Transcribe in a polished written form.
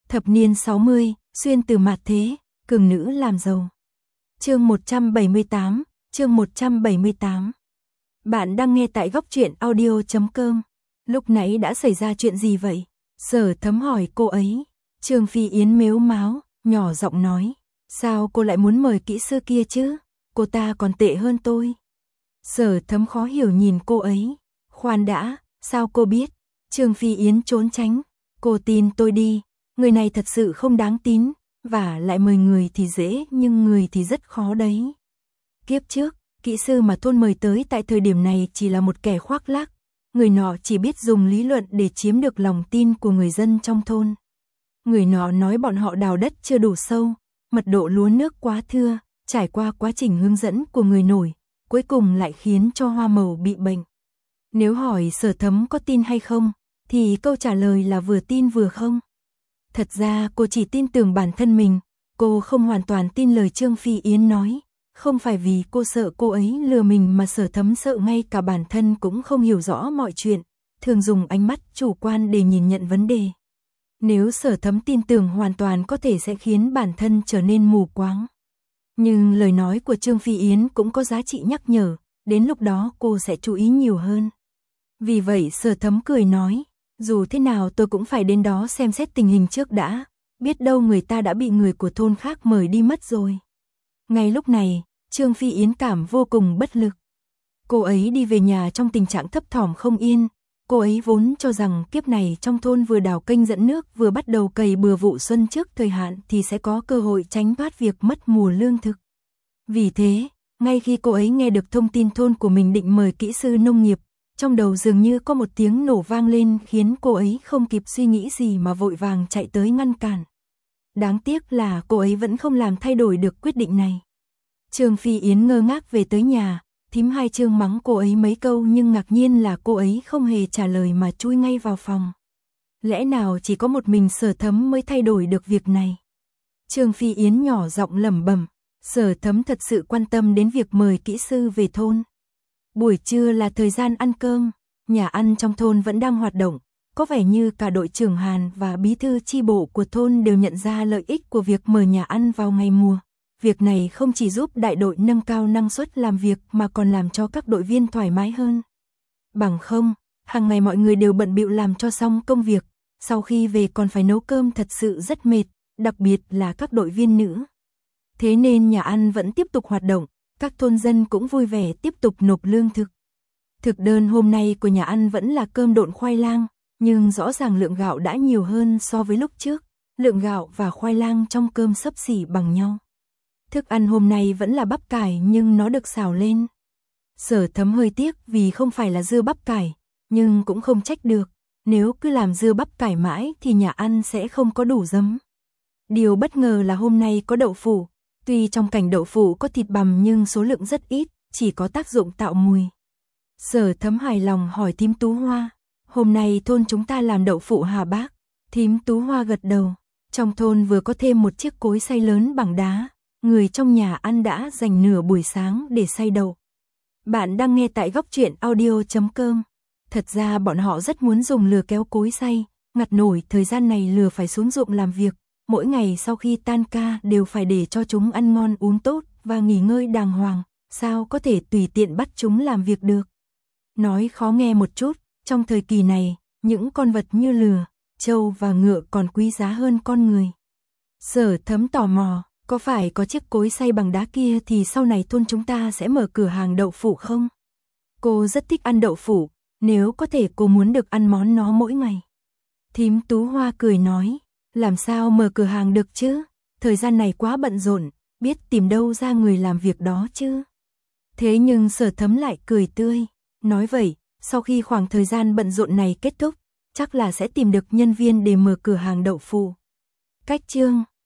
Thập niên 60, xuyên từ mạt thế, cường nữ làm giàu. Chương 178, chương 178. Bạn đang nghe tại góc truyện audio.com. Lúc nãy đã xảy ra chuyện gì vậy? Sở Thấm hỏi cô ấy. Trương Phi Yến mếu máo, nhỏ giọng nói. Sao cô lại muốn mời kỹ sư kia chứ? Cô ta còn tệ hơn tôi. Sở Thấm khó hiểu nhìn cô ấy. Khoan đã, sao cô biết? Trương Phi Yến trốn tránh. Cô tin tôi đi, người này thật sự không đáng tín, và lại mời người thì dễ nhưng người thì rất khó đấy. Kiếp trước, kỹ sư mà thôn mời tới tại thời điểm này chỉ là một kẻ khoác lác. Người nọ chỉ biết dùng lý luận để chiếm được lòng tin của người dân trong thôn. Người nọ nói bọn họ đào đất chưa đủ sâu, mật độ lúa nước quá thưa, trải qua quá trình hướng dẫn của người nổi, cuối cùng lại khiến cho hoa màu bị bệnh. Nếu hỏi Sở Thấm có tin hay không, thì câu trả lời là vừa tin vừa không. Thật ra cô chỉ tin tưởng bản thân mình, cô không hoàn toàn tin lời Trương Phi Yến nói. Không phải vì cô sợ cô ấy lừa mình mà Sở Thấm sợ ngay cả bản thân cũng không hiểu rõ mọi chuyện, thường dùng ánh mắt chủ quan để nhìn nhận vấn đề. Nếu Sở Thấm tin tưởng hoàn toàn có thể sẽ khiến bản thân trở nên mù quáng. Nhưng lời nói của Trương Phi Yến cũng có giá trị nhắc nhở, đến lúc đó cô sẽ chú ý nhiều hơn. Vì vậy Sở Thấm cười nói, dù thế nào tôi cũng phải đến đó xem xét tình hình trước đã, biết đâu người ta đã bị người của thôn khác mời đi mất rồi. Ngay lúc này, Trương Phi Yến cảm vô cùng bất lực. Cô ấy đi về nhà trong tình trạng thấp thỏm không yên, cô ấy vốn cho rằng kiếp này trong thôn vừa đào kênh dẫn nước vừa bắt đầu cày bừa vụ xuân trước thời hạn thì sẽ có cơ hội tránh thoát việc mất mùa lương thực. Vì thế, ngay khi cô ấy nghe được thông tin thôn của mình định mời kỹ sư nông nghiệp, trong đầu dường như có một tiếng nổ vang lên khiến cô ấy không kịp suy nghĩ gì mà vội vàng chạy tới ngăn cản. Đáng tiếc là cô ấy vẫn không làm thay đổi được quyết định này. Trương Phi Yến ngơ ngác về tới nhà, thím Hai Trương mắng cô ấy mấy câu nhưng ngạc nhiên là cô ấy không hề trả lời mà chui ngay vào phòng. Lẽ nào chỉ có một mình Sở Thấm mới thay đổi được việc này? Trương Phi Yến nhỏ giọng lẩm bẩm, Sở Thấm thật sự quan tâm đến việc mời kỹ sư về thôn. Buổi trưa là thời gian ăn cơm, nhà ăn trong thôn vẫn đang hoạt động, có vẻ như cả đội trưởng Hàn và bí thư chi bộ của thôn đều nhận ra lợi ích của việc mở nhà ăn vào ngày mùa. Việc này không chỉ giúp đại đội nâng cao năng suất làm việc mà còn làm cho các đội viên thoải mái hơn. Bằng không, hàng ngày mọi người đều bận bịu làm cho xong công việc, sau khi về còn phải nấu cơm thật sự rất mệt, đặc biệt là các đội viên nữ. Thế nên nhà ăn vẫn tiếp tục hoạt động, các thôn dân cũng vui vẻ tiếp tục nộp lương thực. Thực đơn hôm nay của nhà ăn vẫn là cơm độn khoai lang, nhưng rõ ràng lượng gạo đã nhiều hơn so với lúc trước, lượng gạo và khoai lang trong cơm xấp xỉ bằng nhau. Thức ăn hôm nay vẫn là bắp cải nhưng nó được xào lên. Sở Thấm hơi tiếc vì không phải là dưa bắp cải, nhưng cũng không trách được, nếu cứ làm dưa bắp cải mãi thì nhà ăn sẽ không có đủ giấm. Điều bất ngờ là hôm nay có đậu phụ, tuy trong cảnh đậu phụ có thịt bằm nhưng số lượng rất ít, chỉ có tác dụng tạo mùi. Sở Thấm hài lòng hỏi thím Tú Hoa, hôm nay thôn chúng ta làm đậu phụ hả bác? Thím Tú Hoa gật đầu, trong thôn vừa có thêm một chiếc cối xay lớn bằng đá. Người trong nhà ăn đã dành nửa buổi sáng để xay đậu. Bạn đang nghe tại góc truyện audio.com. Thật ra bọn họ rất muốn dùng lừa kéo cối xay, ngặt nổi thời gian này lừa phải xuống ruộng làm việc. Mỗi ngày sau khi tan ca đều phải để cho chúng ăn ngon uống tốt và nghỉ ngơi đàng hoàng. Sao có thể tùy tiện bắt chúng làm việc được? Nói khó nghe một chút, trong thời kỳ này, những con vật như lừa, trâu và ngựa còn quý giá hơn con người. Sở Thấm tò mò. Có phải có chiếc cối xay bằng đá kia thì sau này thôn chúng ta sẽ mở cửa hàng đậu phụ không? Cô rất thích ăn đậu phụ, nếu có thể cô muốn được ăn món nó mỗi ngày. Thím Tú Hoa cười nói, làm sao mở cửa hàng được chứ? Thời gian này quá bận rộn, biết tìm đâu ra người làm việc đó chứ? Thế nhưng Sở Thấm lại cười tươi, nói vậy, sau khi khoảng thời gian bận rộn này kết thúc, chắc là sẽ tìm được nhân viên để mở cửa hàng đậu phụ. Cách chương